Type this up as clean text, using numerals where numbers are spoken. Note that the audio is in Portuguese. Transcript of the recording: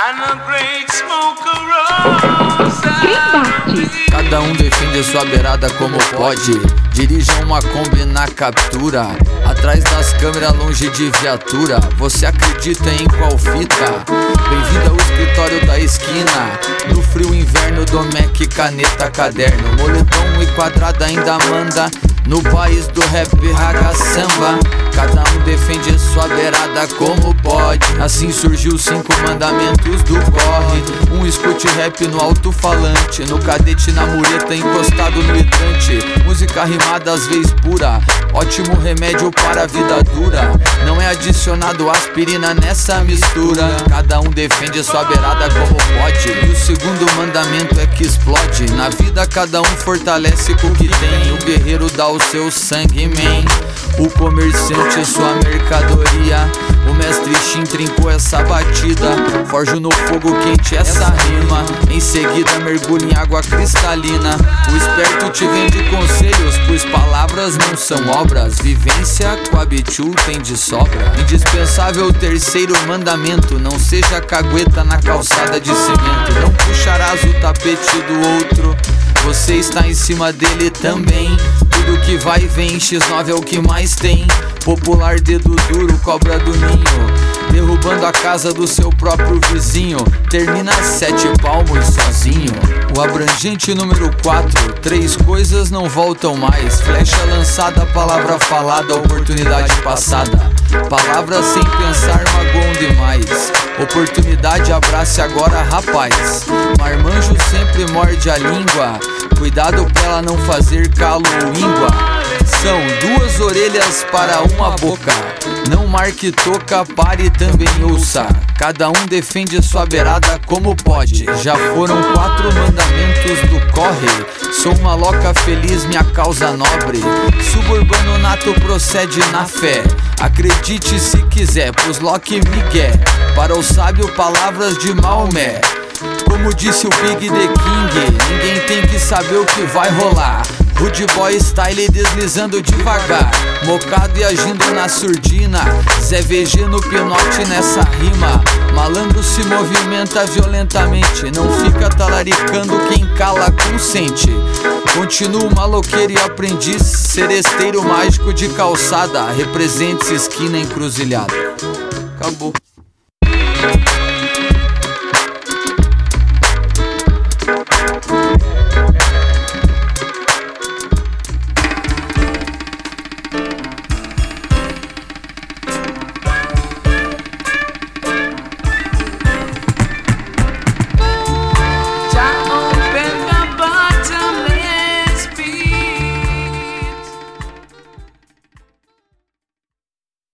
Cada um defende sua beirada como pode. Dirija uma Kombi na captura, atrás das câmeras, longe de viatura. Você acredita em qual fita? Bem-vindo ao escritório da esquina. No frio inverno do Mac, caneta, caderno, moletom e quadrada ainda manda. No país do rap, raga, samba, cada um defende sua beirada como pode. Assim surgiu os 5 mandamentos do corre. Um escute rap no alto-falante, no cadete, na mureta, encostado no hidrante. Música rimada às vezes pura, ótimo remédio para a vida dura. Não é adicionado aspirina nessa mistura. Cada um defende sua beirada como pode. E o segundo mandamento é que explode. Na vida cada um fortalece com o que tem. O guerreiro dá o seu sangue, man. O comerciante sua mercadoria. O mestre Shin trincou essa batida. Forjo no fogo quente essa rima. Em seguida mergulha em água cristalina. O esperto te vende conselhos, pois palavras não são obras. Vivência com habitu tem de sobra. Indispensável o terceiro mandamento: não seja cagueta na calçada de cimento. Não puxarás o tapete do outro, você está em cima dele também. Tudo que vai e vem, X9 é o que mais tem. Popular dedo duro, cobra do ninho, derrubando a casa do seu próprio vizinho. Termina 7 palmos sozinho. O abrangente número 4: 3 coisas não voltam mais. Flecha lançada, palavra falada, oportunidade passada. Palavras sem pensar magoam demais. Oportunidade, abrace agora, rapaz. Marmanjo sempre morde a língua, cuidado pra ela não fazer calo ou íngua. São 2 orelhas para uma boca. Não marque toca, pare e também ouça. Cada um defende sua beirada como pode. Já foram 4 mandamentos do corre. Sou uma loca feliz, minha causa nobre. Suburbano nato procede na fé. Acredite se quiser, pois Loki Miguel. Para o sábio, palavras de Maomé. Como disse o Big The King, ninguém tem que saber o que vai rolar. Rude boy style deslizando devagar, mocado e agindo na surdina. Zé VG no pinote nessa rima. Malandro se movimenta violentamente, não fica talaricando, quem cala consente. Continuo maloqueiro e aprendiz, seresteiro mágico de calçada. Represente-se esquina encruzilhada. Acabou.